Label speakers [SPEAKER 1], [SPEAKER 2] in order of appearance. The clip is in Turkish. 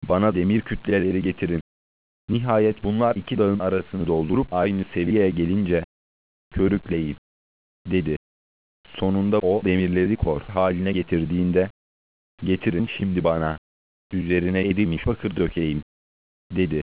[SPEAKER 1] bana demir kütleleri getirin. Nihayet bunlar iki dağın arasını doldurup aynı seviyeye gelince, körükleyip, dedi. Sonunda o demirleri kor haline getirdiğinde, getirin şimdi bana, üzerine erimiş bakır dökeyim, dedi.